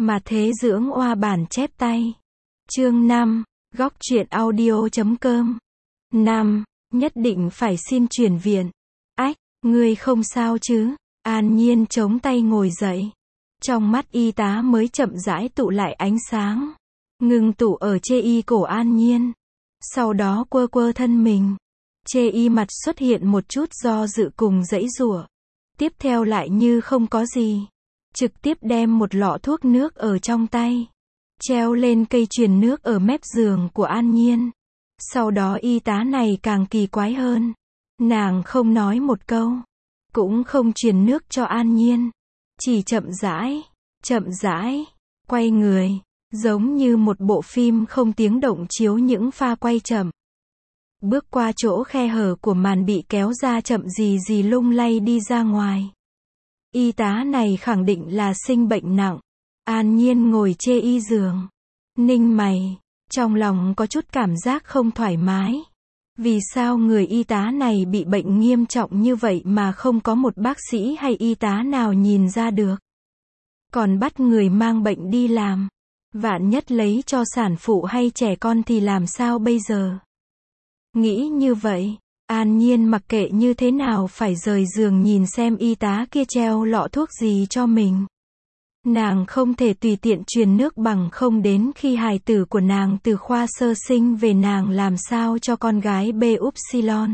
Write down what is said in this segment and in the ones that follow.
Mà thế dưỡng oa bản chép tay. Chương 5, góc truyện audio.com. 5. Nhất định phải xin chuyển viện. Ách, ngươi không sao chứ? An Nhiên chống tay ngồi dậy. Trong mắt y tá mới chậm rãi tụ lại ánh sáng. Ngừng tụ ở chê y cổ An Nhiên. Sau đó quơ quơ thân mình. Chê y mặt xuất hiện một chút do dự cùng giãy giụa. Tiếp theo lại như không có gì. Trực tiếp đem một lọ thuốc nước ở trong tay. Treo lên cây truyền nước ở mép giường của An Nhiên. Sau đó y tá này càng kỳ quái hơn. Nàng không nói một câu. Cũng không truyền nước cho An Nhiên. Chỉ chậm rãi, quay người. Giống như một bộ phim không tiếng động chiếu những pha quay chậm. Bước qua chỗ khe hở của màn bị kéo ra chậm gì lung lay đi ra ngoài. Y tá này khẳng định là sinh bệnh nặng. An Nhiên ngồi chê y giường. Ninh mày. Trong lòng có chút cảm giác không thoải mái. Vì sao người y tá này bị bệnh nghiêm trọng như vậy mà không có một bác sĩ hay y tá nào nhìn ra được. Còn bắt người mang bệnh đi làm. Vạn nhất lấy cho sản phụ hay trẻ con thì làm sao bây giờ? Nghĩ như vậy, An Nhiên mặc kệ như thế nào phải rời giường nhìn xem y tá kia treo lọ thuốc gì cho mình. Nàng không thể tùy tiện truyền nước bằng không đến khi hài tử của nàng từ khoa sơ sinh về nàng làm sao cho con gái bê upsilon.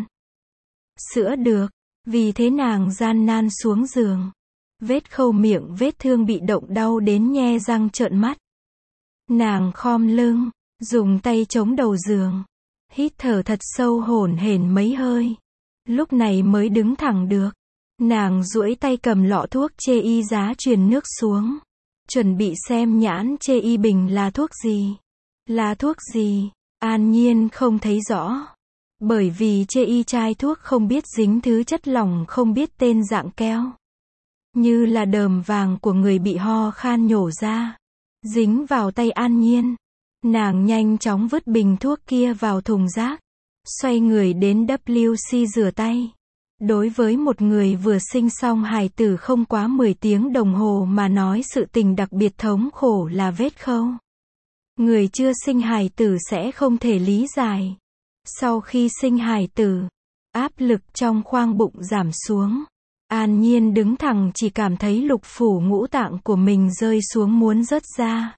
Sữa được, vì thế nàng gian nan xuống giường. Vết khâu miệng vết thương bị động đau đến nhe răng trợn mắt. Nàng khom lưng, dùng tay chống đầu giường. Hít thở thật sâu hổn hển mấy hơi. Lúc này mới đứng thẳng được. Nàng duỗi tay cầm lọ thuốc chê y giá truyền nước xuống. Chuẩn bị xem nhãn chê y bình là thuốc gì. Là thuốc gì? An Nhiên không thấy rõ. Bởi vì chê y chai thuốc không biết dính thứ chất lỏng không biết tên dạng keo. Như là đờm vàng của người bị ho khan nhổ ra. Dính vào tay An Nhiên. Nàng nhanh chóng vứt bình thuốc kia vào thùng rác. Xoay người đến WC rửa tay. Đối với một người vừa sinh xong hài tử không quá 10 tiếng đồng hồ mà nói sự tình đặc biệt thống khổ là vết khâu. Người chưa sinh hài tử sẽ không thể lý giải. Sau khi sinh hài tử, áp lực trong khoang bụng giảm xuống. An Nhiên đứng thẳng chỉ cảm thấy lục phủ ngũ tạng của mình rơi xuống muốn rớt ra.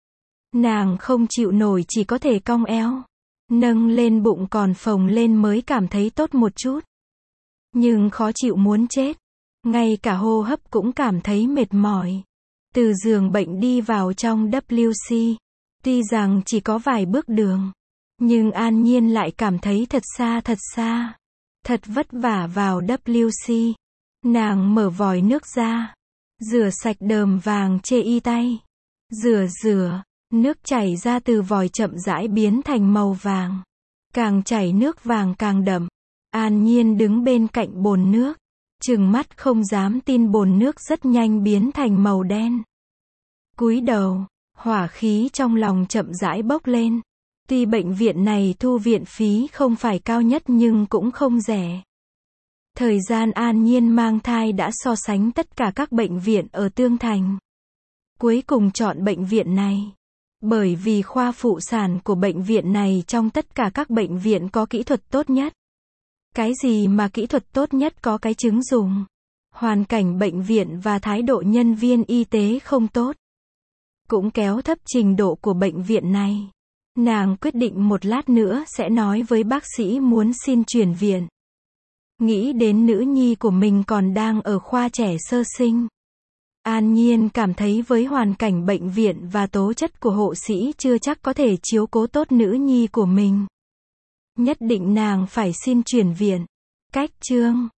Nàng không chịu nổi chỉ có thể cong eo. Nâng lên bụng còn phồng lên mới cảm thấy tốt một chút. Nhưng khó chịu muốn chết. Ngay cả hô hấp cũng cảm thấy mệt mỏi. Từ giường bệnh đi vào trong WC. Tuy rằng chỉ có vài bước đường. Nhưng An Nhiên lại cảm thấy thật xa. Thật vất vả vào WC. Nàng mở vòi nước ra. Rửa sạch đờm vàng chê y tay. Rửa. Nước chảy ra từ vòi chậm rãi biến thành màu vàng. Càng chảy nước vàng càng đậm. An Nhiên đứng bên cạnh bồn nước. Trừng mắt không dám tin bồn nước rất nhanh biến thành màu đen. Cúi đầu, hỏa khí trong lòng chậm rãi bốc lên. Tuy bệnh viện này thu viện phí không phải cao nhất nhưng cũng không rẻ. Thời gian An Nhiên mang thai đã so sánh tất cả các bệnh viện ở Tương Thành. Cuối cùng chọn bệnh viện này. Bởi vì khoa phụ sản của bệnh viện này trong tất cả các bệnh viện có kỹ thuật tốt nhất. Cái gì mà kỹ thuật tốt nhất có cái chứng dùng. Hoàn cảnh bệnh viện và thái độ nhân viên y tế không tốt. Cũng kéo thấp trình độ của bệnh viện này. Nàng quyết định một lát nữa sẽ nói với bác sĩ muốn xin chuyển viện. Nghĩ đến nữ nhi của mình còn đang ở khoa trẻ sơ sinh. An Nhiên cảm thấy với hoàn cảnh bệnh viện và tố chất của hộ sĩ chưa chắc có thể chiếu cố tốt nữ nhi của mình. Nhất định nàng phải xin chuyển viện. Cách chương